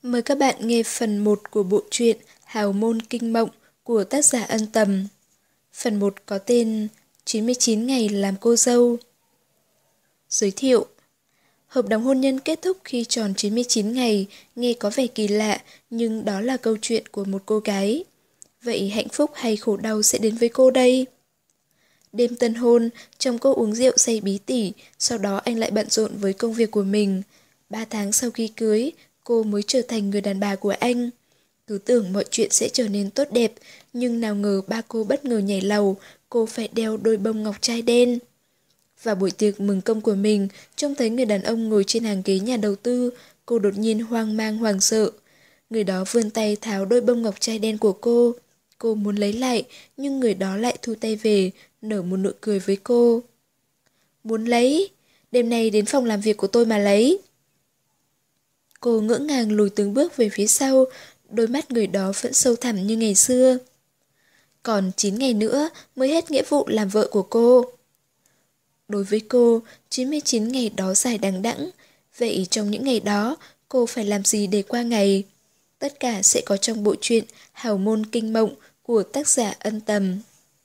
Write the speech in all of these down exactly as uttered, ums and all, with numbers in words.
Mời các bạn nghe phần một của bộ truyện Hào môn kinh mộng của tác giả Ân Tầm. Phần một có tên chín mươi chín ngày làm cô dâu. Giới thiệu: hợp đồng hôn nhân kết thúc khi tròn chín mươi chín ngày, nghe có vẻ kỳ lạ, nhưng đó là câu chuyện của một cô gái. Vậy hạnh phúc hay khổ đau sẽ đến với cô đây? Đêm tân hôn, chồng cô uống rượu say bí tỉ, sau đó anh lại bận rộn với công việc của mình. Ba tháng sau khi cưới, cô mới trở thành người đàn bà của anh. Cứ tưởng mọi chuyện sẽ trở nên tốt đẹp, nhưng nào ngờ ba cô bất ngờ nhảy lầu, cô phải đeo đôi bông ngọc trai đen. Vào buổi tiệc mừng công của mình, trông thấy người đàn ông ngồi trên hàng ghế nhà đầu tư, cô đột nhiên hoang mang hoảng sợ. Người đó vươn tay tháo đôi bông ngọc trai đen của cô. Cô muốn lấy lại, nhưng người đó lại thu tay về, nở một nụ cười với cô. Muốn lấy? Đêm nay đến phòng làm việc của tôi mà lấy. Cô ngỡ ngàng lùi từng bước về phía sau, đôi mắt người đó vẫn sâu thẳm như ngày xưa. Còn chín ngày nữa mới hết nghĩa vụ làm vợ của cô. Đối với cô, chín mươi chín ngày đó dài đằng đẵng. Vậy trong những ngày đó, cô phải làm gì để qua ngày? Tất cả sẽ có trong bộ truyện Hào môn kinh mộng của tác giả Ân Tầm.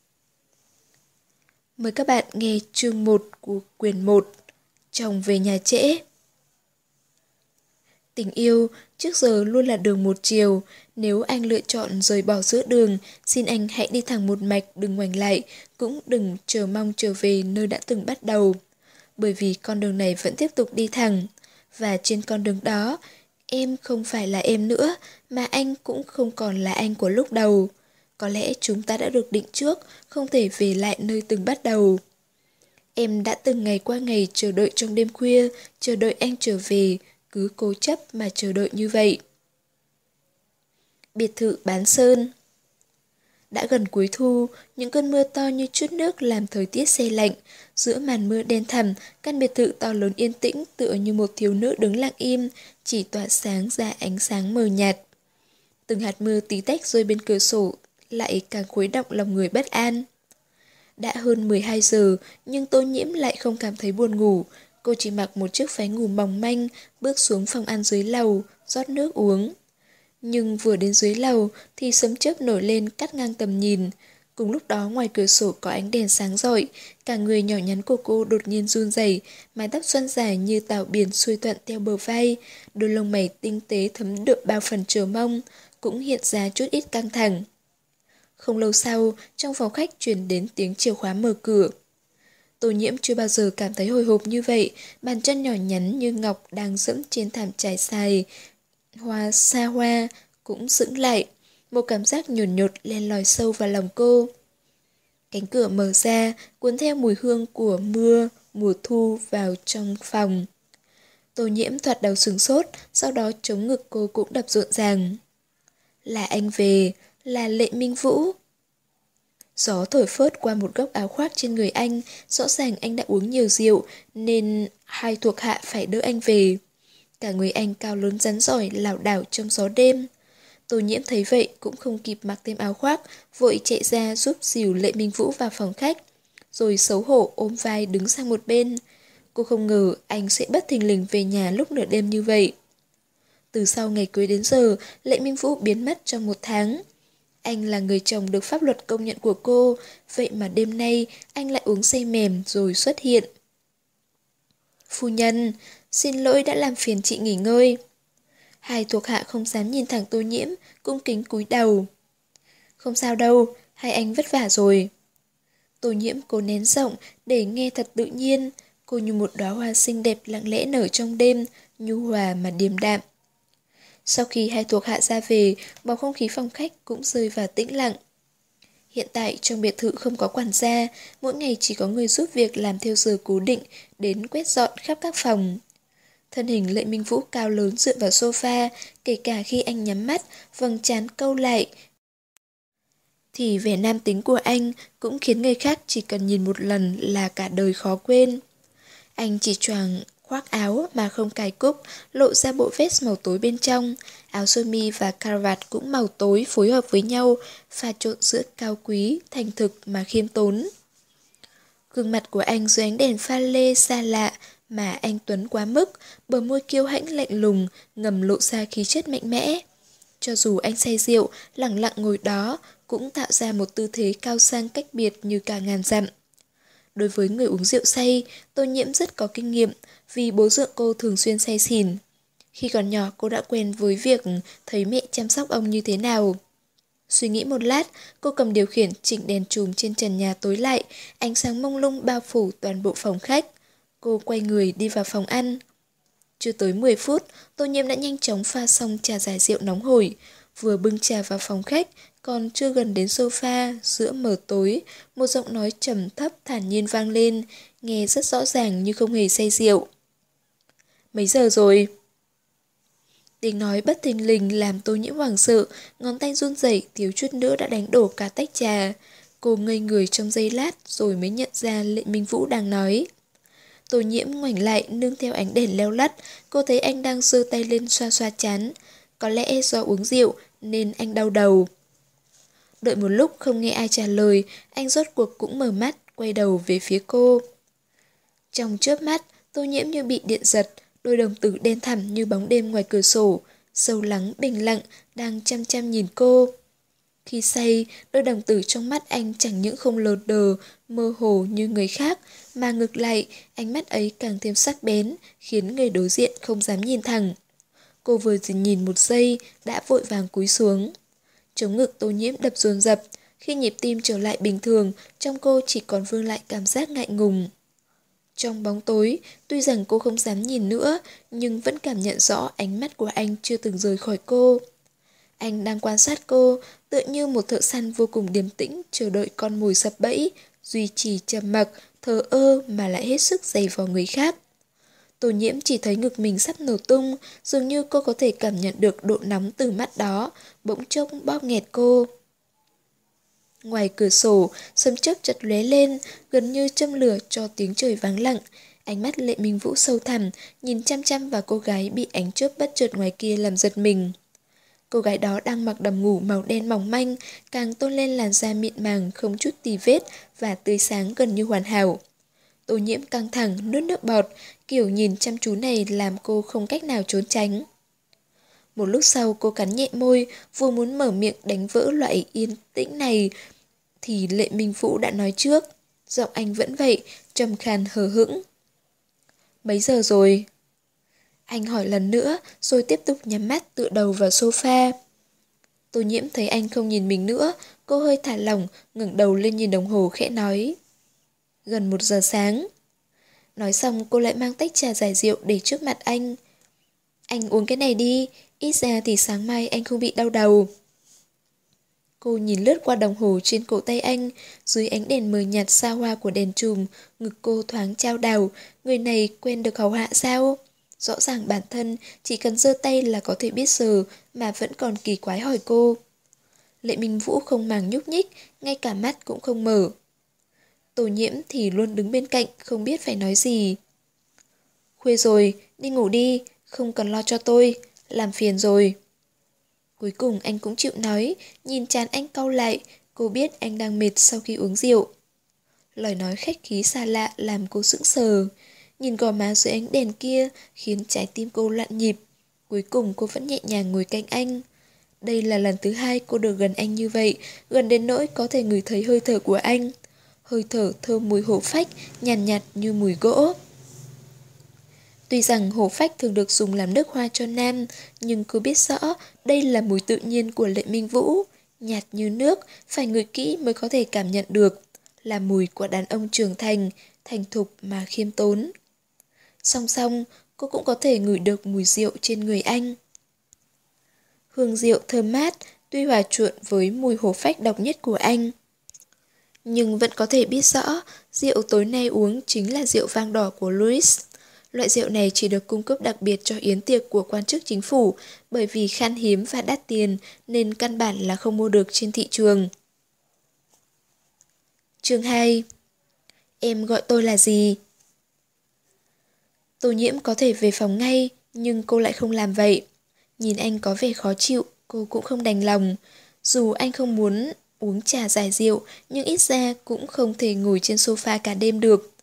Mời các bạn nghe chương một của quyển một, Chồng về nhà trễ. Tình yêu trước giờ luôn là đường một chiều. Nếu anh lựa chọn rời bỏ giữa đường, xin anh hãy đi thẳng một mạch, đừng ngoảnh lại, cũng đừng chờ mong trở về nơi đã từng bắt đầu. Bởi vì con đường này vẫn tiếp tục đi thẳng. Và trên con đường đó, em không phải là em nữa, mà anh cũng không còn là anh của lúc đầu. Có lẽ chúng ta đã được định trước, không thể về lại nơi từng bắt đầu. Em đã từng ngày qua ngày chờ đợi trong đêm khuya, chờ đợi anh trở về, cứ cố chấp mà chờ đợi như vậy. Biệt thự Bán Sơn. Đã gần cuối thu, những cơn mưa to như chút nước làm thời tiết se lạnh. Giữa màn mưa đen thẳm, căn biệt thự to lớn yên tĩnh tựa như một thiếu nữ đứng lặng im, chỉ tỏa sáng ra ánh sáng mờ nhạt. Từng hạt mưa tí tách rơi bên cửa sổ, lại càng khuấy động lòng người bất an. Đã hơn mười hai giờ, nhưng Tô Nhiễm lại không cảm thấy buồn ngủ. Cô chỉ mặc một chiếc váy ngủ mỏng manh, bước xuống phòng ăn dưới lầu, rót nước uống. Nhưng vừa đến dưới lầu thì sấm chớp nổi lên cắt ngang tầm nhìn. Cùng lúc đó ngoài cửa sổ có ánh đèn sáng rọi, cả người nhỏ nhắn của cô đột nhiên run rẩy, mái tóc xoăn dài như tảo biển xuôi thuận theo bờ vai, đôi lông mày tinh tế thấm đượm bao phần chờ mong, cũng hiện ra chút ít căng thẳng. Không lâu sau, trong phòng khách truyền đến tiếng chìa khóa mở cửa. Tô Nhiễm chưa bao giờ cảm thấy hồi hộp như vậy, bàn chân nhỏ nhắn như ngọc đang dẫm trên thảm trải dài hoa xa hoa cũng sững lại, một cảm giác nhột nhột len lỏi sâu vào lòng cô. Cánh cửa mở ra, cuốn theo mùi hương của mưa mùa thu vào trong phòng. Tô Nhiễm thoạt đầu sửng sốt, sau đó chống ngực cô cũng đập rộn ràng. Là anh về, là Lệ Minh Vũ. Gió thổi phớt qua một góc áo khoác trên người anh, rõ ràng anh đã uống nhiều rượu nên hai thuộc hạ phải đỡ anh về. Cả người anh cao lớn rắn giỏi lảo đảo trong gió đêm. Tô Nhiễm thấy vậy cũng không kịp mặc thêm áo khoác, vội chạy ra giúp dìu Lệ Minh Vũ vào phòng khách, rồi xấu hổ ôm vai đứng sang một bên. Cô không ngờ anh sẽ bất thình lình về nhà lúc nửa đêm như vậy. Từ sau ngày cưới đến giờ, Lệ Minh Vũ biến mất trong một tháng. Anh là người chồng được pháp luật công nhận của cô, vậy mà đêm nay anh lại uống say mềm rồi xuất hiện. Phu nhân, xin lỗi đã làm phiền chị nghỉ ngơi. Hai thuộc hạ không dám nhìn thẳng Tô Nhiễm, cung kính cúi đầu. Không sao đâu, hai anh vất vả rồi. Tô Nhiễm cố nén giọng để nghe thật tự nhiên, cô như một đóa hoa xinh đẹp lặng lẽ nở trong đêm, nhu hòa mà điềm đạm. Sau khi hai thuộc hạ ra về, bầu không khí phòng khách cũng rơi vào tĩnh lặng. Hiện tại trong biệt thự không có quản gia, mỗi ngày chỉ có người giúp việc làm theo giờ cố định đến quét dọn khắp các phòng. Thân hình Lệ Minh Vũ cao lớn dựa vào sofa, kể cả khi anh nhắm mắt, vầng trán câu lại, thì vẻ nam tính của anh cũng khiến người khác chỉ cần nhìn một lần là cả đời khó quên. Anh chỉ choàng khoác áo mà không cài cúc, lộ ra bộ vest màu tối bên trong, áo sơ mi và cravat cũng màu tối phối hợp với nhau, pha trộn giữa cao quý, thành thực mà khiêm tốn. Gương mặt của anh dưới ánh đèn pha lê xa lạ, Mà anh Tuấn quá mức, bờ môi kiêu hãnh lạnh lùng, ngầm lộ ra khí chất mạnh mẽ. Cho dù anh say rượu, lặng lặng ngồi đó, cũng tạo ra một tư thế cao sang cách biệt như cả ngàn dặm. Đối với người uống rượu say, Tô Nhiễm rất có kinh nghiệm, vì bố dượng cô thường xuyên say xỉn. Khi còn nhỏ cô đã quen với việc thấy mẹ chăm sóc ông như thế nào. Suy nghĩ một lát, cô cầm điều khiển chỉnh đèn chùm trên trần nhà tối lại, ánh sáng mông lung bao phủ toàn bộ phòng khách. Cô quay người đi vào phòng ăn. Chưa tới mười phút, Tô Nhiễm đã nhanh chóng pha xong trà giải rượu nóng hổi. Vừa bưng trà vào phòng khách, còn chưa gần đến sofa, giữa mờ tối, một giọng nói trầm thấp thản nhiên vang lên, nghe rất rõ ràng như không hề say rượu. Mấy giờ rồi? Tiếng nói bất thình lình làm Tô Nhiễm hoảng sợ, ngón tay run rẩy thiếu chút nữa đã đánh đổ cả tách trà. Cô ngây người trong giây lát rồi mới nhận ra Lệ Minh Vũ đang nói. Tô Nhiễm ngoảnh lại nương theo ánh đèn leo lắt, cô thấy anh đang giơ tay lên xoa xoa trán. Có lẽ do uống rượu nên anh đau đầu. Đợi một lúc không nghe ai trả lời, anh rốt cuộc cũng mở mắt, quay đầu về phía cô. Trong chớp mắt, Tô Nhiễm như bị điện giật, đôi đồng tử đen thẳm như bóng đêm ngoài cửa sổ, sâu lắng bình lặng, đang chăm chăm nhìn cô. Khi say, đôi đồng tử trong mắt anh chẳng những không lờ đờ, mơ hồ như người khác, mà ngược lại, ánh mắt ấy càng thêm sắc bén, khiến người đối diện không dám nhìn thẳng. Cô vừa nhìn một giây, đã vội vàng cúi xuống. Chống ngực Tô Nhiễm đập dồn dập, khi nhịp tim trở lại bình thường, trong cô chỉ còn vương lại cảm giác ngại ngùng. Trong bóng tối, tuy rằng cô không dám nhìn nữa, nhưng vẫn cảm nhận rõ ánh mắt của anh chưa từng rời khỏi cô. Anh đang quan sát cô, tựa như một thợ săn vô cùng điềm tĩnh, chờ đợi con mồi sập bẫy, duy trì trầm mặc, thờ ơ mà lại hết sức giày vò người khác. Tô Nhiễm chỉ thấy ngực mình sắp nổ tung, dường như cô có thể cảm nhận được độ nóng từ mắt đó, bỗng chốc bóp nghẹt cô. Ngoài cửa sổ, sấm chớp chật lóe lên, gần như châm lửa cho tiếng trời vắng lặng. Ánh mắt Lệ Minh Vũ sâu thẳm, nhìn chăm chăm vào cô gái bị ánh chớp bất chợt ngoài kia làm giật mình. Cô gái đó đang mặc đầm ngủ màu đen mỏng manh, càng tôn lên làn da mịn màng không chút tì vết và tươi sáng gần như hoàn hảo. Tô Nhiễm căng thẳng, nuốt nước bọt, kiểu nhìn chăm chú này làm cô không cách nào trốn tránh. Một lúc sau cô cắn nhẹ môi, vừa muốn mở miệng đánh vỡ loại yên tĩnh này, thì Lệ Minh Vũ đã nói trước. Giọng anh vẫn vậy, trầm khàn hờ hững. Mấy giờ rồi? Anh hỏi lần nữa, rồi tiếp tục nhắm mắt tựa đầu vào sofa. Tô Nhiễm thấy anh không nhìn mình nữa, cô hơi thả lỏng, ngẩng đầu lên nhìn đồng hồ khẽ nói. Gần một giờ sáng. Nói xong cô lại mang tách trà giải rượu để trước mặt anh. Anh uống cái này đi, ít ra thì sáng mai anh không bị đau đầu. Cô nhìn lướt qua đồng hồ trên cổ tay anh, dưới ánh đèn mờ nhạt xa hoa của đèn chùm, ngực cô thoáng trao đảo, người này quen được hầu hạ sao? Rõ ràng bản thân chỉ cần giơ tay là có thể biết giờ mà vẫn còn kỳ quái hỏi cô. Lệ Minh Vũ không màng nhúc nhích, ngay cả mắt cũng không mở. Tô Nhiễm thì luôn đứng bên cạnh, không biết phải nói gì. Khuya rồi, đi ngủ đi, không cần lo cho tôi, làm phiền rồi. Cuối cùng anh cũng chịu nói, nhìn trán anh cau lại, cô biết anh đang mệt sau khi uống rượu. Lời nói khách khí xa lạ làm cô sững sờ. Nhìn gò má dưới ánh đèn kia khiến trái tim cô loạn nhịp. Cuối cùng cô vẫn nhẹ nhàng ngồi cạnh anh. Đây là lần thứ hai cô được gần anh như vậy, gần đến nỗi có thể ngửi thấy hơi thở của anh. Hơi thở thơm mùi hổ phách, nhàn nhạt, nhạt như mùi gỗ. Tuy rằng hổ phách thường được dùng làm nước hoa cho nam, nhưng cô biết rõ đây là mùi tự nhiên của Lệ Minh Vũ. Nhạt như nước, phải ngửi kỹ mới có thể cảm nhận được. Là mùi của đàn ông trưởng thành, thành thục mà khiêm tốn. Song song, cô cũng có thể ngửi được mùi rượu trên người anh. Hương rượu thơm mát, tuy hòa trộn với mùi hổ phách độc nhất của anh. Nhưng vẫn có thể biết rõ, rượu tối nay uống chính là rượu vang đỏ của Louis. Loại rượu này chỉ được cung cấp đặc biệt cho yến tiệc của quan chức chính phủ, bởi vì khan hiếm và đắt tiền nên căn bản là không mua được trên thị trường. Chương hai. Em gọi tôi là gì? Tô Nhiễm có thể về phòng ngay, nhưng cô lại không làm vậy. Nhìn anh có vẻ khó chịu, cô cũng không đành lòng. Dù anh không muốn uống trà giải rượu, nhưng ít ra cũng không thể ngồi trên sofa cả đêm được.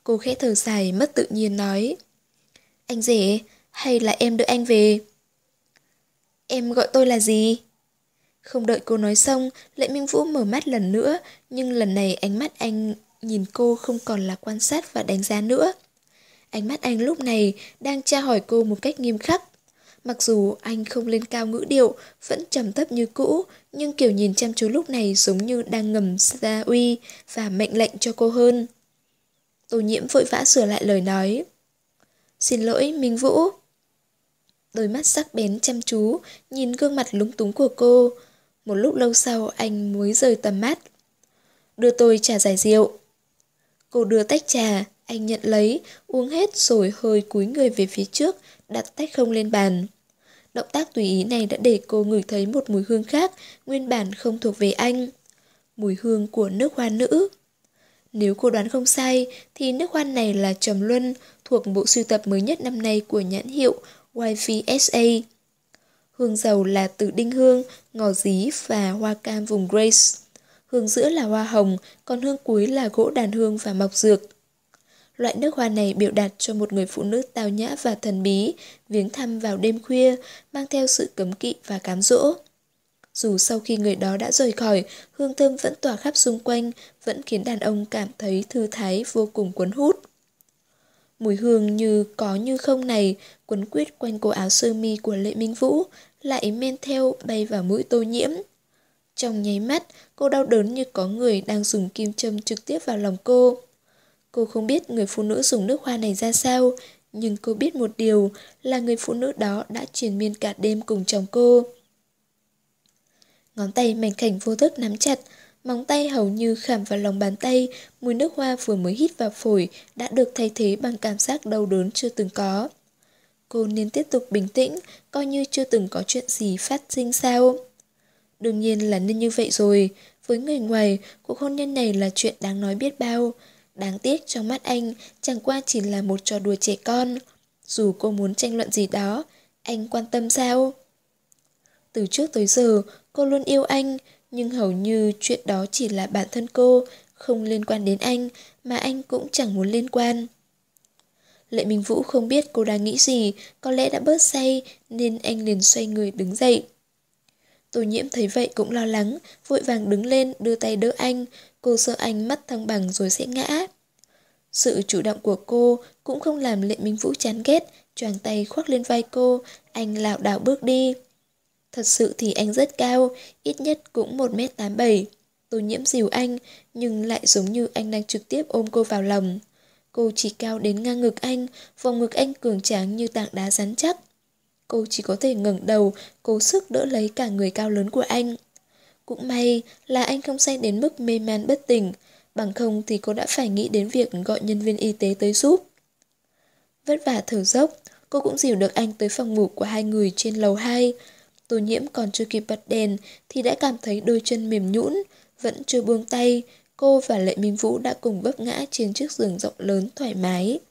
Cô khẽ thở dài mất tự nhiên nói. Anh rể, hay là em đợi anh về? Em gọi tôi là gì? Không đợi cô nói xong, Lệ Minh Vũ mở mắt lần nữa, nhưng lần này ánh mắt anh nhìn cô không còn là quan sát và đánh giá nữa. Ánh mắt anh lúc này đang tra hỏi cô một cách nghiêm khắc. Mặc dù anh không lên cao ngữ điệu, vẫn trầm thấp như cũ, nhưng kiểu nhìn chăm chú lúc này giống như đang ngầm gia uy và mệnh lệnh cho cô hơn. Tô Nhiễm vội vã sửa lại lời nói. Xin lỗi, Minh Vũ. Đôi mắt sắc bén chăm chú, nhìn gương mặt lúng túng của cô. Một lúc lâu sau anh mới rời tầm mắt. Đưa tôi trà giải rượu. Cô đưa tách trà, anh nhận lấy, uống hết rồi hơi cúi người về phía trước, đặt tách không lên bàn. Động tác tùy ý này đã để cô ngửi thấy một mùi hương khác, nguyên bản không thuộc về anh. Mùi hương của nước hoa nữ. Nếu cô đoán không sai, thì nước hoa này là trầm luân, thuộc bộ sưu tập mới nhất năm nay của nhãn hiệu Y V S A. Hương dầu là tử đinh hương, ngò dí và hoa cam vùng Grace. Hương giữa là hoa hồng, còn hương cuối là gỗ đàn hương và mọc dược. Loại nước hoa này biểu đạt cho một người phụ nữ tao nhã và thần bí, viếng thăm vào đêm khuya, mang theo sự cấm kỵ và cám dỗ. Dù sau khi người đó đã rời khỏi, hương thơm vẫn tỏa khắp xung quanh, vẫn khiến đàn ông cảm thấy thư thái vô cùng cuốn hút. Mùi hương như có như không này quấn quýt quanh cổ áo sơ mi của Lệ Minh Vũ, lại men theo bay vào mũi Tô Nhiễm. Trong nháy mắt, cô đau đớn như có người đang dùng kim châm trực tiếp vào lòng cô. Cô không biết người phụ nữ dùng nước hoa này ra sao, nhưng cô biết một điều là người phụ nữ đó đã triền miên cả đêm cùng chồng cô. Ngón tay mảnh khảnh vô thức nắm chặt, móng tay hầu như khảm vào lòng bàn tay, mùi nước hoa vừa mới hít vào phổi đã được thay thế bằng cảm giác đau đớn chưa từng có. Cô nên tiếp tục bình tĩnh, coi như chưa từng có chuyện gì phát sinh sao. Đương nhiên là nên như vậy rồi, với người ngoài, cuộc hôn nhân này là chuyện đáng nói biết bao. Đáng tiếc trong mắt anh chẳng qua chỉ là một trò đùa trẻ con. Dù cô muốn tranh luận gì đó, anh quan tâm sao? Từ trước tới giờ, cô luôn yêu anh, nhưng hầu như chuyện đó chỉ là bản thân cô, không liên quan đến anh, mà anh cũng chẳng muốn liên quan. Lệ Minh Vũ không biết cô đang nghĩ gì, có lẽ đã bớt say, nên anh liền xoay người đứng dậy. Tô Nhiễm thấy vậy cũng lo lắng, vội vàng đứng lên đưa tay đỡ anh, cô sợ anh mất thăng bằng rồi sẽ ngã. Sự chủ động của cô cũng không làm Lệ Minh Vũ chán ghét, choàng tay khoác lên vai cô, anh lảo đảo bước đi. Thật sự thì anh rất cao, ít nhất cũng một mét tám bảy. Tô Nhiễm dìu anh, nhưng lại giống như anh đang trực tiếp ôm cô vào lòng. Cô chỉ cao đến ngang ngực anh, vòng ngực anh cường tráng như tảng đá rắn chắc. Cô chỉ có thể ngẩng đầu, cố sức đỡ lấy cả người cao lớn của anh. Cũng may là anh không say đến mức mê man bất tỉnh, bằng không thì cô đã phải nghĩ đến việc gọi nhân viên y tế tới giúp. Vất vả thở dốc, cô cũng dìu được anh tới phòng ngủ của hai người trên lầu hai. Tô Nhiễm còn chưa kịp bật đèn thì đã cảm thấy đôi chân mềm nhũn, vẫn chưa buông tay, cô và Lệ Minh Vũ đã cùng vấp ngã trên chiếc giường rộng lớn thoải mái.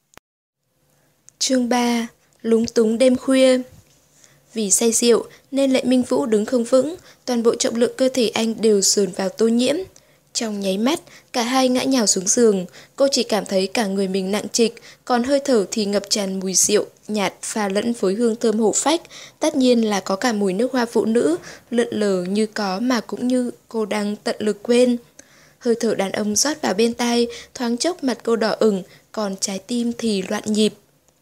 Chương ba. Lúng túng đêm khuya. Vì say rượu nên Lệ Minh Vũ đứng không vững, toàn bộ trọng lượng cơ thể anh đều dồn vào Tô Nhiễm. Trong nháy mắt, cả hai ngã nhào xuống giường, cô chỉ cảm thấy cả người mình nặng trịch, còn hơi thở thì ngập tràn mùi rượu, nhạt pha lẫn với hương thơm hổ phách, tất nhiên là có cả mùi nước hoa phụ nữ, lượn lờ như có mà cũng như cô đang tận lực quên. Hơi thở đàn ông rót vào bên tai, thoáng chốc mặt cô đỏ ửng, còn trái tim thì loạn nhịp.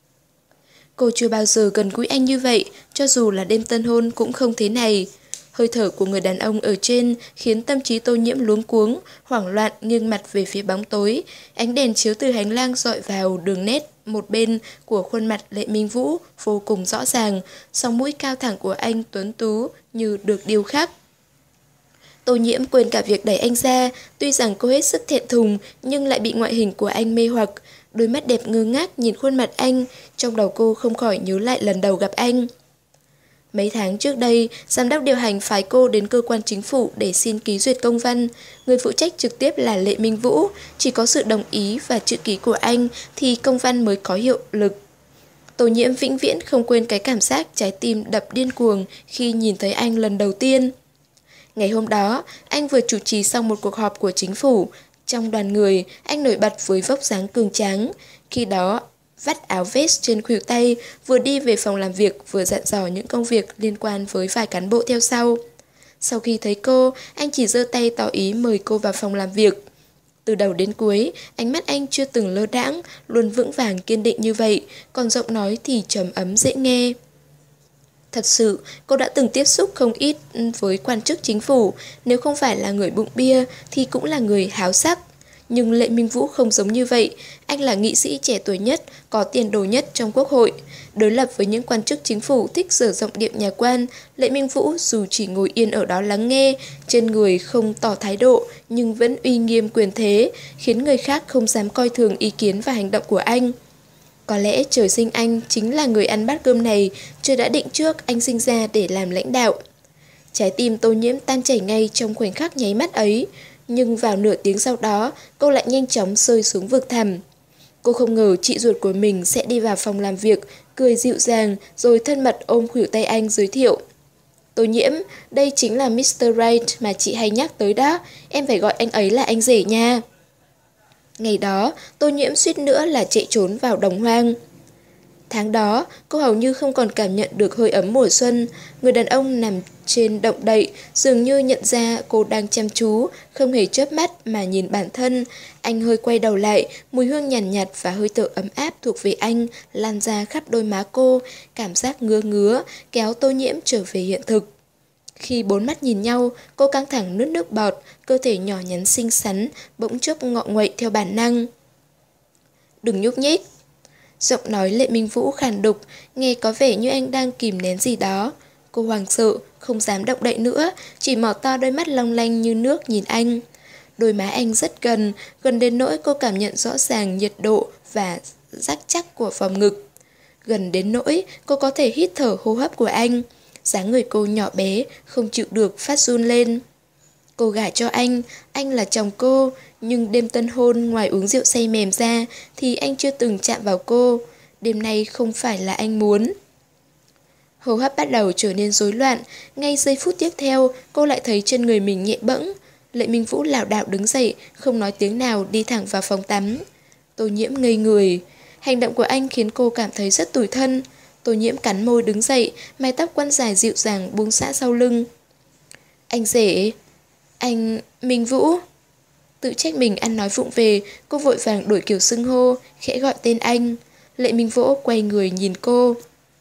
Cô chưa bao giờ gần gũi anh như vậy, cho dù là đêm tân hôn cũng không thế này. Hơi thở của người đàn ông ở trên khiến tâm trí Tô Nhiễm luống cuống, hoảng loạn nghiêng mặt về phía bóng tối. Ánh đèn chiếu từ hành lang dọi vào đường nét một bên của khuôn mặt Lệ Minh Vũ vô cùng rõ ràng, song mũi cao thẳng của anh tuấn tú như được điêu khắc. Tô Nhiễm quên cả việc đẩy anh ra, tuy rằng cô hết sức thẹn thùng nhưng lại bị ngoại hình của anh mê hoặc. Đôi mắt đẹp ngơ ngác nhìn khuôn mặt anh, trong đầu cô không khỏi nhớ lại lần đầu gặp anh. Mấy tháng trước đây, giám đốc điều hành phái cô đến cơ quan chính phủ để xin ký duyệt công văn. Người phụ trách trực tiếp là Lệ Minh Vũ, chỉ có sự đồng ý và chữ ký của anh thì công văn mới có hiệu lực. Tô Nhiễm vĩnh viễn không quên cái cảm giác trái tim đập điên cuồng khi nhìn thấy anh lần đầu tiên. Ngày hôm đó, anh vừa chủ trì xong một cuộc họp của chính phủ. Trong đoàn người, anh nổi bật với vóc dáng cường tráng. Khi đó, vắt áo vest trên khuỷu tay, vừa đi về phòng làm việc vừa dặn dò những công việc liên quan với vài cán bộ theo sau. Sau khi thấy cô, anh chỉ giơ tay tỏ ý mời cô vào phòng làm việc. Từ đầu đến cuối, ánh mắt anh chưa từng lơ đãng, luôn vững vàng kiên định như vậy, còn giọng nói thì trầm ấm dễ nghe. Thật sự, cô đã từng tiếp xúc không ít với quan chức chính phủ, nếu không phải là người bụng bia thì cũng là người háo sắc. Nhưng Lệ Minh Vũ không giống như vậy, anh là nghị sĩ trẻ tuổi nhất, có tiền đồ nhất trong quốc hội. Đối lập với những quan chức chính phủ thích dở giọng điệu nhà quan, Lệ Minh Vũ dù chỉ ngồi yên ở đó lắng nghe, trên người không tỏ thái độ nhưng vẫn uy nghiêm quyền thế, khiến người khác không dám coi thường ý kiến và hành động của anh. Có lẽ trời sinh anh chính là người ăn bát cơm này, trời đã định trước anh sinh ra để làm lãnh đạo. Trái tim Tô Nhiễm tan chảy ngay trong khoảnh khắc nháy mắt ấy, nhưng vào nửa tiếng sau đó, cô lại nhanh chóng rơi xuống vực thẳm. Cô không ngờ chị ruột của mình sẽ đi vào phòng làm việc, cười dịu dàng rồi thân mật ôm khuỷu tay anh giới thiệu. Tô Nhiễm, đây chính là mít tơ Wright mà chị hay nhắc tới đó, em phải gọi anh ấy là anh rể nha. Ngày đó, Tô Nhiễm suýt nữa là chạy trốn vào đồng hoang. Tháng đó, cô hầu như không còn cảm nhận được hơi ấm mùa xuân. Người đàn ông nằm trên động đậy, dường như nhận ra cô đang chăm chú, không hề chớp mắt mà nhìn bản thân. Anh hơi quay đầu lại, mùi hương nhàn nhạt, nhạt và hơi thở ấm áp thuộc về anh lan ra khắp đôi má cô, cảm giác ngứa ngứa, kéo Tô Nhiễm trở về hiện thực. Khi bốn mắt nhìn nhau, cô căng thẳng nuốt nước bọt, cơ thể nhỏ nhắn xinh xắn, bỗng chốc ngọ nguậy theo bản năng. Đừng nhúc nhích. Giọng nói Lệ Minh Vũ khàn đục, nghe có vẻ như anh đang kìm nén gì đó. Cô hoảng sợ, không dám động đậy nữa, chỉ mở to đôi mắt long lanh như nước nhìn anh. Đôi má anh rất gần, gần đến nỗi cô cảm nhận rõ ràng nhiệt độ và rắc chắc của vòng ngực. Gần đến nỗi cô có thể hít thở hô hấp của anh. Dáng người cô nhỏ bé, không chịu được phát run lên. Cô gả cho anh, anh là chồng cô, nhưng đêm tân hôn ngoài uống rượu say mềm ra thì anh chưa từng chạm vào cô. Đêm nay không phải là anh muốn. Hô hấp bắt đầu trở nên rối loạn, ngay giây phút tiếp theo cô lại thấy chân người mình nhẹ bẫng. Lệ Minh Vũ lảo đảo đứng dậy, không nói tiếng nào đi thẳng vào phòng tắm. Tô Nhiễm ngây người. Hành động của anh khiến cô cảm thấy rất tủi thân. Tô Nhiễm cắn môi đứng dậy, mái tóc quăn dài dịu dàng buông xõa sau lưng. Anh rể, anh... Minh Vũ. Tự trách mình ăn nói vụng về, cô vội vàng đổi kiểu xưng hô, khẽ gọi tên anh. Lệ Minh Vũ quay người nhìn cô.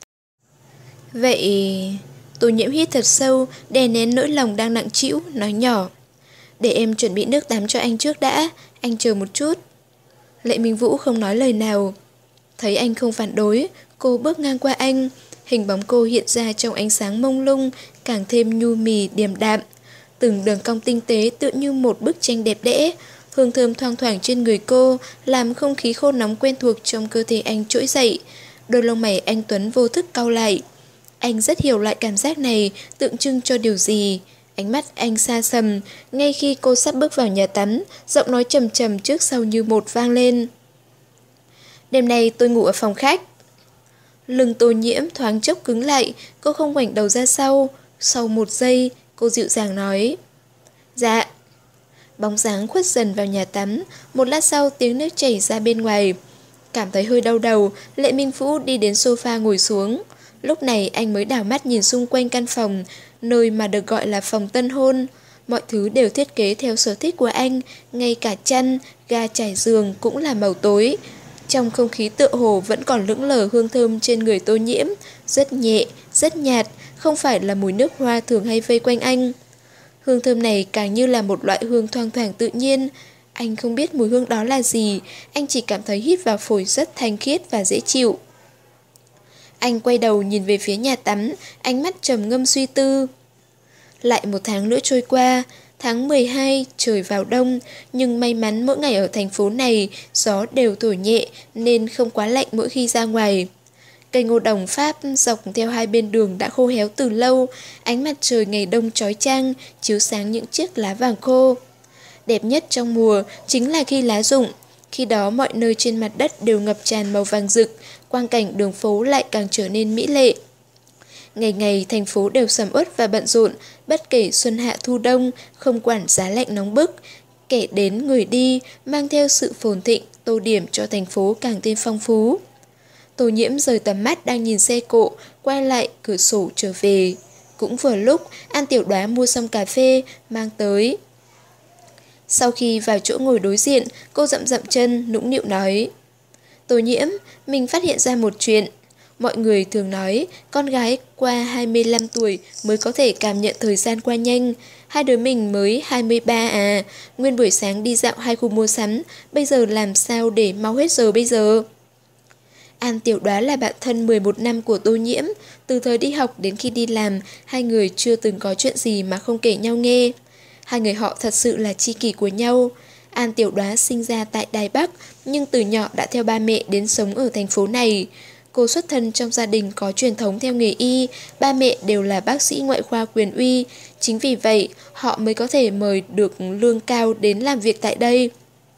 Vậy... Tô Nhiễm hít thật sâu, đè nén nỗi lòng đang nặng trĩu, nói nhỏ. Để em chuẩn bị nước tắm cho anh trước đã, anh chờ một chút. Lệ Minh Vũ không nói lời nào. Thấy anh không phản đối, cô bước ngang qua anh. Hình bóng cô hiện ra trong ánh sáng mông lung, càng thêm nhu mì điềm đạm. Từng đường cong tinh tế tựa như một bức tranh đẹp đẽ. Hương thơm thoang thoảng trên người cô, làm không khí khô nóng quen thuộc trong cơ thể anh trỗi dậy. Đôi lông mày anh Tuấn vô thức cau lại. Anh rất hiểu loại cảm giác này, tượng trưng cho điều gì. Ánh mắt anh xa sầm, ngay khi cô sắp bước vào nhà tắm, giọng nói trầm trầm trước sau như một vang lên. Đêm nay tôi ngủ ở phòng khách. Lưng Tô Nhiễm thoáng chốc cứng lại, cô không ngoảnh đầu ra sau. Sau một giây, cô dịu dàng nói. Dạ. Bóng dáng khuất dần vào nhà tắm, một lát sau tiếng nước chảy ra bên ngoài. Cảm thấy hơi đau đầu, Lệ Minh Vũ đi đến sofa ngồi xuống. Lúc này anh mới đảo mắt nhìn xung quanh căn phòng, nơi mà được gọi là phòng tân hôn. Mọi thứ đều thiết kế theo sở thích của anh, ngay cả chăn, ga trải giường cũng là màu tối. Trong không khí tựa hồ vẫn còn lững lờ hương thơm trên người Tô Nhiễm, rất nhẹ, rất nhạt, không phải là mùi nước hoa thường hay vây quanh anh. Hương thơm này càng như là một loại hương thoang thoảng tự nhiên. Anh không biết mùi hương đó là gì, anh chỉ cảm thấy hít vào phổi rất thanh khiết và dễ chịu. Anh quay đầu nhìn về phía nhà tắm, ánh mắt trầm ngâm suy tư. Lại một tháng nữa trôi qua, tháng mười hai trời vào đông, nhưng may mắn mỗi ngày ở thành phố này gió đều thổi nhẹ nên không quá lạnh mỗi khi ra ngoài. Cây ngô đồng Pháp dọc theo hai bên đường đã khô héo từ lâu, ánh mặt trời ngày đông chói chang chiếu sáng những chiếc lá vàng khô. Đẹp nhất trong mùa chính là khi lá rụng, khi đó mọi nơi trên mặt đất đều ngập tràn màu vàng rực, quang cảnh đường phố lại càng trở nên mỹ lệ. Ngày ngày thành phố đều sầm uất và bận rộn, bất kể xuân hạ thu đông, không quản giá lạnh nóng bức. kẻ đến người đi, mang theo sự phồn thịnh, tô điểm cho thành phố càng thêm phong phú. Tô Nhiễm rời tầm mắt đang nhìn xe cộ, quay lại cửa sổ trở về. Cũng vừa lúc, An Tiểu Đoá mua xong cà phê, mang tới. Sau khi vào chỗ ngồi đối diện, cô dậm dậm chân, nũng nịu nói. Tô Nhiễm, mình phát hiện ra một chuyện. Mọi người thường nói, con gái qua hai mươi lăm tuổi mới có thể cảm nhận thời gian qua nhanh. Hai đứa mình mới hai mươi ba à, nguyên buổi sáng đi dạo hai khu mua sắm, bây giờ làm sao để mau hết giờ bây giờ? An Tiểu Đoá là bạn thân mười một năm của Tô Nhiễm, từ thời đi học đến khi đi làm, hai người chưa từng có chuyện gì mà không kể nhau nghe. Hai người họ thật sự là tri kỷ của nhau. An Tiểu Đoá sinh ra tại Đài Bắc, nhưng từ nhỏ đã theo ba mẹ đến sống ở thành phố này. Cô xuất thân trong gia đình có truyền thống theo nghề y, ba mẹ đều là bác sĩ ngoại khoa quyền uy. Chính vì vậy, họ mới có thể mời được lương cao đến làm việc tại đây.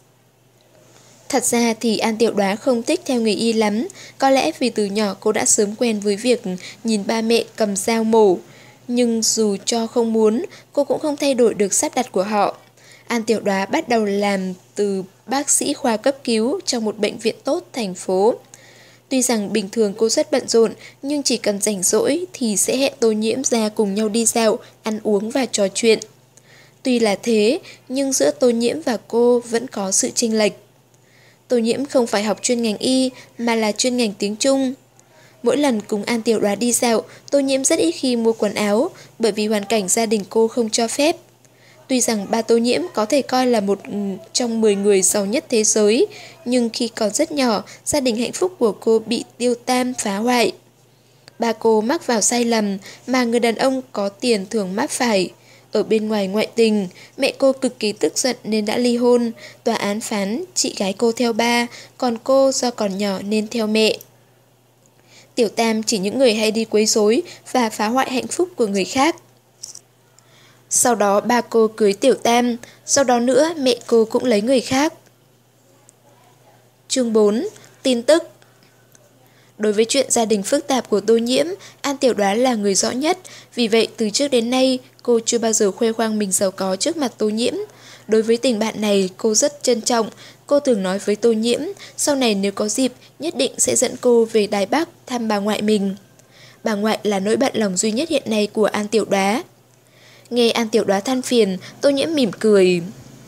Thật ra thì An Tiểu Đoá không thích theo nghề y lắm, có lẽ vì từ nhỏ cô đã sớm quen với việc nhìn ba mẹ cầm dao mổ. Nhưng dù cho không muốn, cô cũng không thay đổi được sắp đặt của họ. An Tiểu Đoá bắt đầu làm từ bác sĩ khoa cấp cứu trong một bệnh viện tốt thành phố. Tuy rằng bình thường cô rất bận rộn, nhưng chỉ cần rảnh rỗi thì sẽ hẹn Tô Nhiễm ra cùng nhau đi dạo, ăn uống và trò chuyện. Tuy là thế, nhưng giữa Tô Nhiễm và cô vẫn có sự chênh lệch. Tô Nhiễm không phải học chuyên ngành y, mà là chuyên ngành tiếng Trung. Mỗi lần cùng An Tiểu Đoá đi dạo, Tô Nhiễm rất ít khi mua quần áo, bởi vì hoàn cảnh gia đình cô không cho phép. Tuy rằng ba Tô Nhiễm có thể coi là một trong mười người giàu nhất thế giới, nhưng khi còn rất nhỏ, gia đình hạnh phúc của cô bị tiêu tan phá hoại. Ba cô mắc vào sai lầm mà người đàn ông có tiền thường mắc phải. Ở bên ngoài ngoại tình, mẹ cô cực kỳ tức giận nên đã ly hôn. Tòa án phán chị gái cô theo ba, còn cô do còn nhỏ nên theo mẹ. Tiểu Tam chỉ những người hay đi quấy rối và phá hoại hạnh phúc của người khác. Sau đó ba cô cưới Tiểu Tam, sau đó nữa mẹ cô cũng lấy người khác. Chương bốn. Tin tức. Đối với chuyện gia đình phức tạp của Tô Nhiễm, An Tiểu Đoá là người rõ nhất, vì vậy từ trước đến nay cô chưa bao giờ khoe khoang mình giàu có trước mặt Tô Nhiễm. Đối với tình bạn này cô rất trân trọng, cô thường nói với Tô Nhiễm, sau này nếu có dịp nhất định sẽ dẫn cô về Đài Bắc thăm bà ngoại mình. Bà ngoại là nỗi bận lòng duy nhất hiện nay của An Tiểu Đoá. Nghe An Tiểu Đoá than phiền, Tô Nhiễm mỉm cười.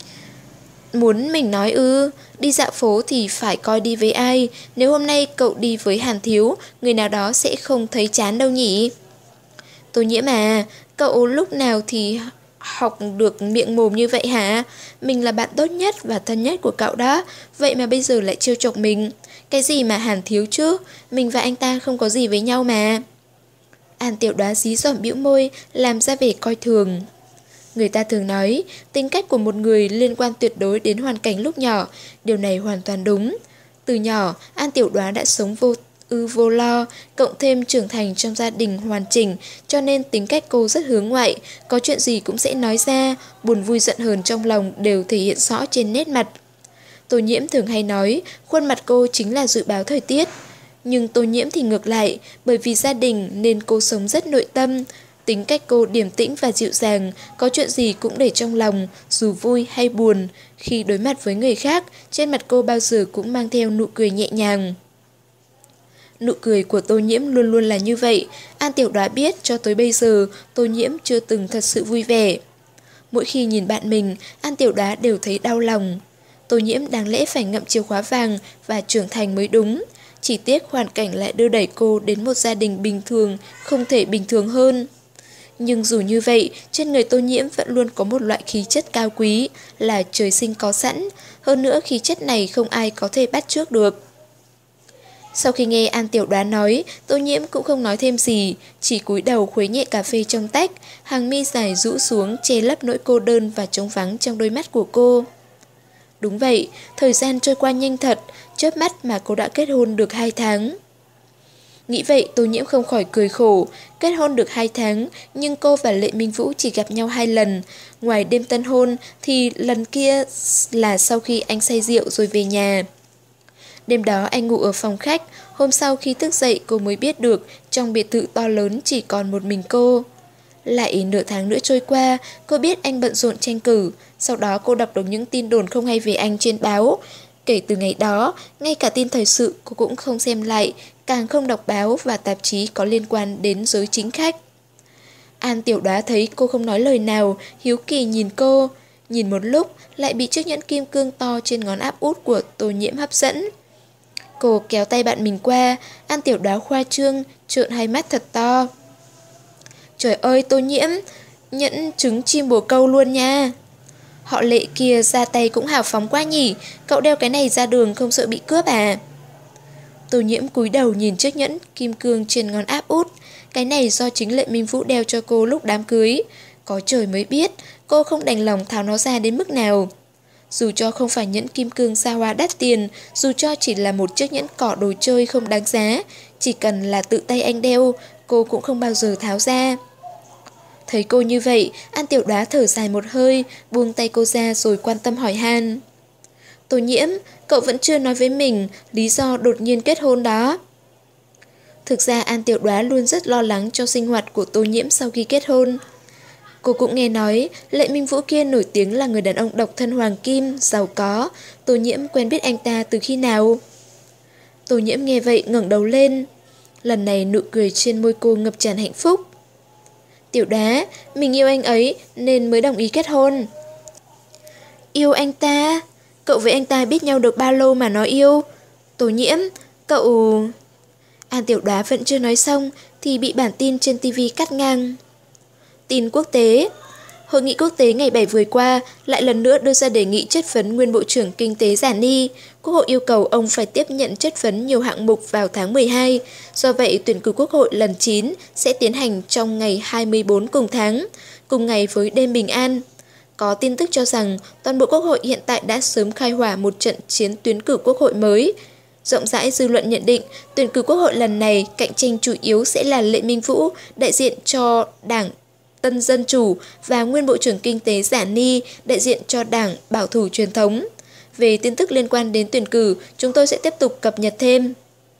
Muốn mình nói ư, đi dạo phố thì phải coi đi với ai, nếu hôm nay cậu đi với Hàn Thiếu, người nào đó sẽ không thấy chán đâu nhỉ? Tô Nhiễm à, cậu lúc nào thì học được miệng mồm như vậy hả? Mình là bạn tốt nhất và thân nhất của cậu đó, vậy mà bây giờ lại trêu chọc mình. Cái gì mà Hàn Thiếu chứ, mình và anh ta không có gì với nhau mà. An Tiểu Đoá dí dỏm bĩu môi, làm ra vẻ coi thường. Người ta thường nói, tính cách của một người liên quan tuyệt đối đến hoàn cảnh lúc nhỏ, điều này hoàn toàn đúng. Từ nhỏ, An Tiểu Đoá đã sống vô ư vô lo, cộng thêm trưởng thành trong gia đình hoàn chỉnh, cho nên tính cách cô rất hướng ngoại, có chuyện gì cũng sẽ nói ra, buồn vui giận hờn trong lòng đều thể hiện rõ trên nét mặt. Tô Nhiễm thường hay nói, khuôn mặt cô chính là dự báo thời tiết. Nhưng Tô Nhiễm thì ngược lại, bởi vì gia đình nên cô sống rất nội tâm. Tính cách cô điềm tĩnh và dịu dàng, có chuyện gì cũng để trong lòng, dù vui hay buồn. Khi đối mặt với người khác, trên mặt cô bao giờ cũng mang theo nụ cười nhẹ nhàng. Nụ cười của Tô Nhiễm luôn luôn là như vậy. An Tiểu Đoá biết cho tới bây giờ, Tô Nhiễm chưa từng thật sự vui vẻ. Mỗi khi nhìn bạn mình, An Tiểu Đoá đều thấy đau lòng. Tô Nhiễm đáng lẽ phải ngậm chìa khóa vàng và trưởng thành mới đúng. Chỉ tiếc hoàn cảnh lại đưa đẩy cô đến một gia đình bình thường, không thể bình thường hơn. Nhưng dù như vậy, trên người Tô Nhiễm vẫn luôn có một loại khí chất cao quý, là trời sinh có sẵn. Hơn nữa khí chất này không ai có thể bắt chước được. Sau khi nghe An Tiểu Đoá nói, Tô Nhiễm cũng không nói thêm gì, chỉ cúi đầu khuấy nhẹ cà phê trong tách, hàng mi dài rũ xuống che lấp nỗi cô đơn và trống vắng trong đôi mắt của cô. Đúng vậy, thời gian trôi qua nhanh thật, chớp mắt mà cô đã kết hôn được hai tháng. Nghĩ vậy Tô Nhiễm không khỏi cười khổ, kết hôn được hai tháng, nhưng cô và Lệ Minh Vũ chỉ gặp nhau hai lần. Ngoài đêm tân hôn thì lần kia là sau khi anh say rượu rồi về nhà. Đêm đó anh ngủ ở phòng khách, hôm sau khi thức dậy cô mới biết được trong biệt thự to lớn chỉ còn một mình cô. Lại nửa tháng nữa trôi qua, cô biết anh bận rộn tranh cử. Sau đó cô đọc được những tin đồn không hay về anh trên báo. Kể từ ngày đó, ngay cả tin thời sự cô cũng không xem lại, càng không đọc báo và tạp chí có liên quan đến giới chính khách. An Tiểu Đoá thấy cô không nói lời nào, hiếu kỳ nhìn cô. Nhìn một lúc, lại bị chiếc nhẫn kim cương to trên ngón áp út của Tô Nhiễm hấp dẫn. Cô kéo tay bạn mình qua, An Tiểu Đoá khoa trương, trợn hai mắt thật to. Trời ơi Tô Nhiễm, nhẫn trứng chim bồ câu luôn nha. Họ Lệ kia ra tay cũng hào phóng quá nhỉ, cậu đeo cái này ra đường không sợ bị cướp à? Tô Nhiễm cúi đầu nhìn chiếc nhẫn kim cương trên ngón áp út. Cái này do chính Lệ Minh Vũ đeo cho cô lúc đám cưới. Có trời mới biết, cô không đành lòng tháo nó ra đến mức nào. Dù cho không phải nhẫn kim cương xa hoa đắt tiền, dù cho chỉ là một chiếc nhẫn cỏ đồ chơi không đáng giá, chỉ cần là tự tay anh đeo, cô cũng không bao giờ tháo ra. Thấy cô như vậy, An Tiểu Đoá thở dài một hơi, buông tay cô ra rồi quan tâm hỏi han. Tô Nhiễm, cậu vẫn chưa nói với mình lý do đột nhiên kết hôn đó. Thực ra An Tiểu Đoá luôn rất lo lắng cho sinh hoạt của Tô Nhiễm sau khi kết hôn. Cô cũng nghe nói Lệ Minh Vũ kia nổi tiếng là người đàn ông độc thân hoàng kim, giàu có. Tô Nhiễm quen biết anh ta từ khi nào? Tô Nhiễm nghe vậy ngẩng đầu lên. Lần này nụ cười trên môi cô ngập tràn hạnh phúc. Tiểu Đoá, mình yêu anh ấy nên mới đồng ý kết hôn. Yêu anh ta? Cậu với anh ta biết nhau được bao lâu mà nói yêu? Tô Nhiễm, cậu... An Tiểu Đoá vẫn chưa nói xong thì bị bản tin trên tivi cắt ngang. Tin quốc tế. Hội nghị quốc tế ngày bảy vừa qua lại lần nữa đưa ra đề nghị chất vấn nguyên Bộ trưởng Kinh tế Giản Ni. Quốc hội yêu cầu ông phải tiếp nhận chất vấn nhiều hạng mục vào tháng mười hai. Do vậy, tuyển cử Quốc hội lần chín sẽ tiến hành trong ngày hai mươi tư cùng tháng, cùng ngày với đêm bình an. Có tin tức cho rằng toàn bộ Quốc hội hiện tại đã sớm khai hỏa một trận chiến tuyển cử Quốc hội mới. Rộng rãi dư luận nhận định, tuyển cử Quốc hội lần này cạnh tranh chủ yếu sẽ là Lệ Minh Vũ, đại diện cho Đảng Tân Dân Chủ, và nguyên Bộ trưởng Kinh tế Giản Ni, đại diện cho Đảng Bảo thủ Truyền thống. Về tin tức liên quan đến tuyển cử, chúng tôi sẽ tiếp tục cập nhật thêm.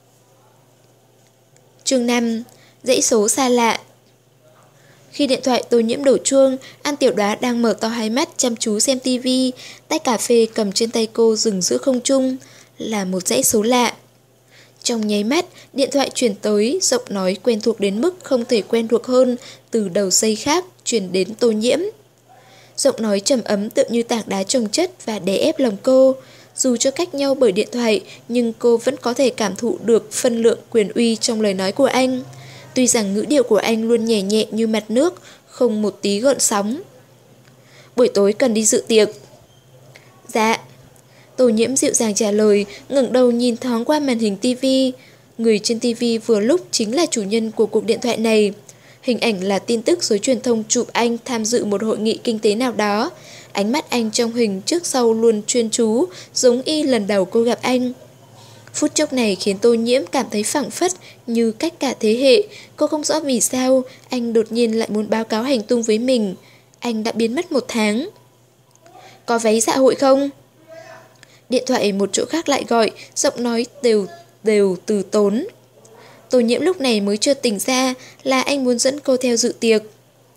Chương năm. Dãy số xa lạ. Khi điện thoại Tô Nhiễm đổ chuông, An Tiểu Đoá đang mở to hai mắt chăm chú xem tivi. Tách cà phê cầm trên tay cô dừng giữa không trung, là một dãy số lạ. Trong nháy mắt, điện thoại truyền tới, giọng nói quen thuộc đến mức không thể quen thuộc hơn, từ đầu dây khác truyền đến Tô Nhiễm. Giọng nói trầm ấm tựa như tảng đá chồng chất và đè ép lòng cô. Dù cho cách nhau bởi điện thoại, nhưng cô vẫn có thể cảm thụ được phân lượng quyền uy trong lời nói của anh. Tuy rằng ngữ điệu của anh luôn nhẹ nhẹ như mặt nước, không một tí gợn sóng. Buổi tối cần đi dự tiệc. Dạ. Tô Nhiễm dịu dàng trả lời, ngẩng đầu nhìn thoáng qua màn hình tivi. Người trên tivi vừa lúc chính là chủ nhân của cuộc điện thoại này. Hình ảnh là tin tức giới truyền thông chụp anh tham dự một hội nghị kinh tế nào đó. Ánh mắt anh trong hình trước sau luôn chuyên chú, giống y lần đầu cô gặp anh. Phút chốc này khiến Tô Nhiễm cảm thấy phảng phất như cách cả thế hệ. Cô không rõ vì sao anh đột nhiên lại muốn báo cáo hành tung với mình. Anh đã biến mất một tháng. Có váy dạ hội không? Điện thoại một chỗ khác lại gọi, giọng nói đều đều từ tốn. Tô Nhiễm lúc này mới chợt tỉnh ra là anh muốn dẫn cô theo dự tiệc.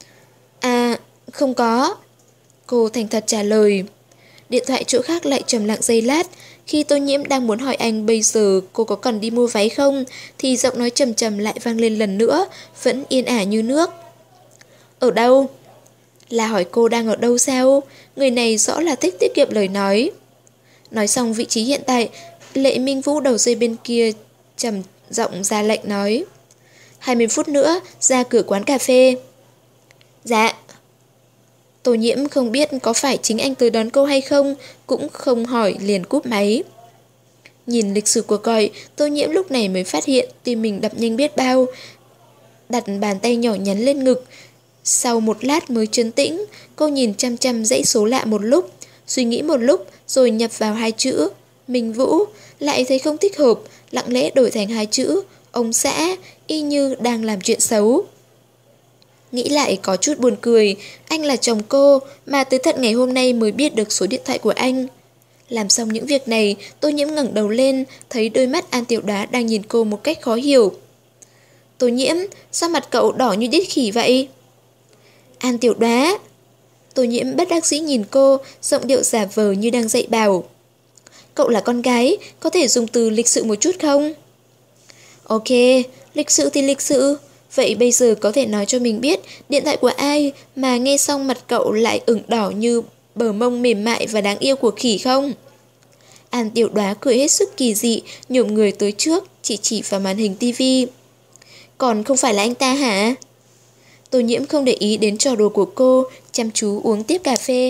À, không có. Cô thành thật trả lời. Điện thoại chỗ khác lại trầm lặng giây lát. Khi Tô Nhiễm đang muốn hỏi anh bây giờ cô có cần đi mua váy không, thì giọng nói trầm trầm lại vang lên lần nữa, vẫn yên ả như nước. Ở đâu? Là hỏi cô đang ở đâu sao? Người này rõ là thích tiết kiệm lời nói. Nói xong vị trí hiện tại, Lệ Minh Vũ đầu dây bên kia trầm giọng ra lệnh nói. hai mươi phút nữa ra cửa quán cà phê. Dạ. Tô Nhiễm không biết có phải chính anh tới đón cô hay không, cũng không hỏi liền cúp máy. Nhìn lịch sử cuộc gọi, Tô Nhiễm lúc này mới phát hiện tim mình đập nhanh biết bao. Đặt bàn tay nhỏ nhắn lên ngực. Sau một lát mới trấn tĩnh, cô nhìn chăm chăm dãy số lạ một lúc, suy nghĩ một lúc rồi nhập vào hai chữ Minh Vũ, lại thấy không thích hợp, lặng lẽ đổi thành hai chữ ông xã, y như đang làm chuyện xấu. Nghĩ lại có chút buồn cười, anh là chồng cô mà tới tận ngày hôm nay mới biết được số điện thoại của anh. Làm xong những việc này, Tô Nhiễm ngẩng đầu lên, thấy đôi mắt An Tiểu Đá đang nhìn cô một cách khó hiểu. Tô Nhiễm, sao mặt cậu đỏ như đít khỉ vậy? An Tiểu Đoá. Tô Nhiễm bất đắc dĩ nhìn cô, giọng điệu giả vờ như đang dạy bảo. Cậu là con gái, có thể dùng từ lịch sự một chút không? Ok, lịch sự thì lịch sự. Vậy bây giờ có thể nói cho mình biết điện thoại của ai mà nghe xong mặt cậu lại ửng đỏ như bờ mông mềm mại và đáng yêu của khỉ không? An Tiểu Đoá cười hết sức kỳ dị, nhổm người tới trước, chỉ chỉ vào màn hình tivi. Còn không phải là anh ta hả? Tô Nhiễm không để ý đến trò đùa của cô, chăm chú uống tiếp cà phê.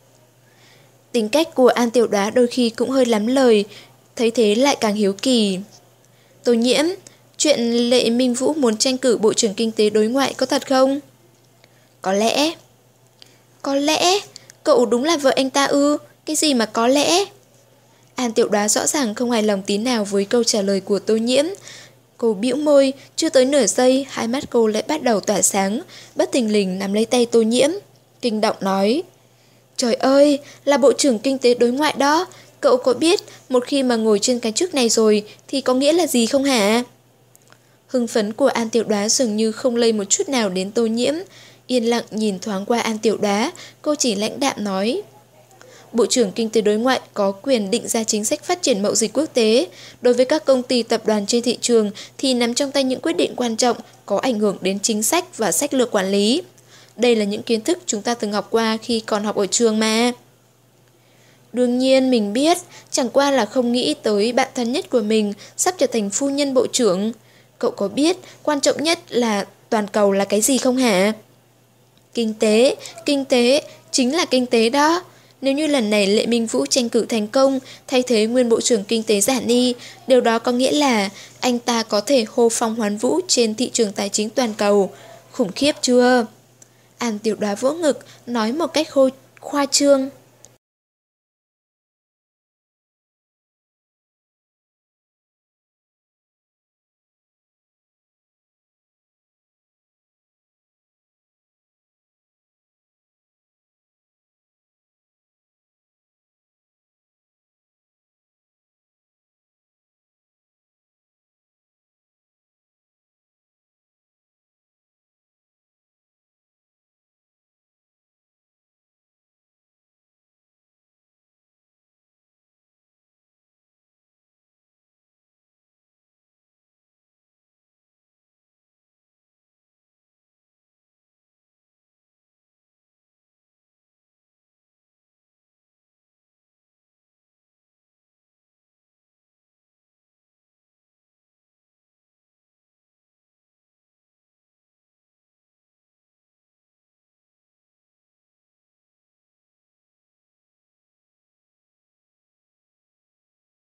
Tính cách của An Tiểu Đoá đôi khi cũng hơi lắm lời, thấy thế lại càng hiếu kỳ. Tô Nhiễm, chuyện Lệ Minh Vũ muốn tranh cử Bộ trưởng Kinh tế Đối ngoại có thật không? Có lẽ. Có lẽ? Cậu đúng là vợ anh ta ư? Cái gì mà có lẽ? An Tiểu Đoá rõ ràng không hài lòng tí nào với câu trả lời của Tô Nhiễm. Cô bĩu môi, chưa tới nửa giây, hai mắt cô lại bắt đầu tỏa sáng, bất thình lình nắm lấy tay Tô Nhiễm, kinh động nói. Trời ơi, là Bộ trưởng Kinh tế Đối ngoại đó, cậu có biết một khi mà ngồi trên cái chức này rồi thì có nghĩa là gì không hả? Hưng phấn của An Tiểu Đoá dường như không lây một chút nào đến Tô Nhiễm, yên lặng nhìn thoáng qua An Tiểu Đoá, cô chỉ lãnh đạm nói. Bộ trưởng Kinh tế Đối ngoại có quyền định ra chính sách phát triển mậu dịch quốc tế. Đối với các công ty tập đoàn trên thị trường thì nắm trong tay những quyết định quan trọng có ảnh hưởng đến chính sách và sách lược quản lý. Đây là những kiến thức chúng ta từng học qua khi còn học ở trường mà. Đương nhiên mình biết, chẳng qua là không nghĩ tới bạn thân nhất của mình sắp trở thành phu nhân bộ trưởng. Cậu có biết quan trọng nhất là toàn cầu là cái gì không hả? Kinh tế, kinh tế, chính là kinh tế đó. Nếu như lần này Lệ Minh Vũ tranh cử thành công, thay thế nguyên Bộ trưởng Kinh tế Giả Ni, điều đó có nghĩa là anh ta có thể hô phong hoán vũ trên thị trường tài chính toàn cầu. Khủng khiếp chưa? An Tiểu Đoá vỗ ngực, nói một cách khô, khoa trương.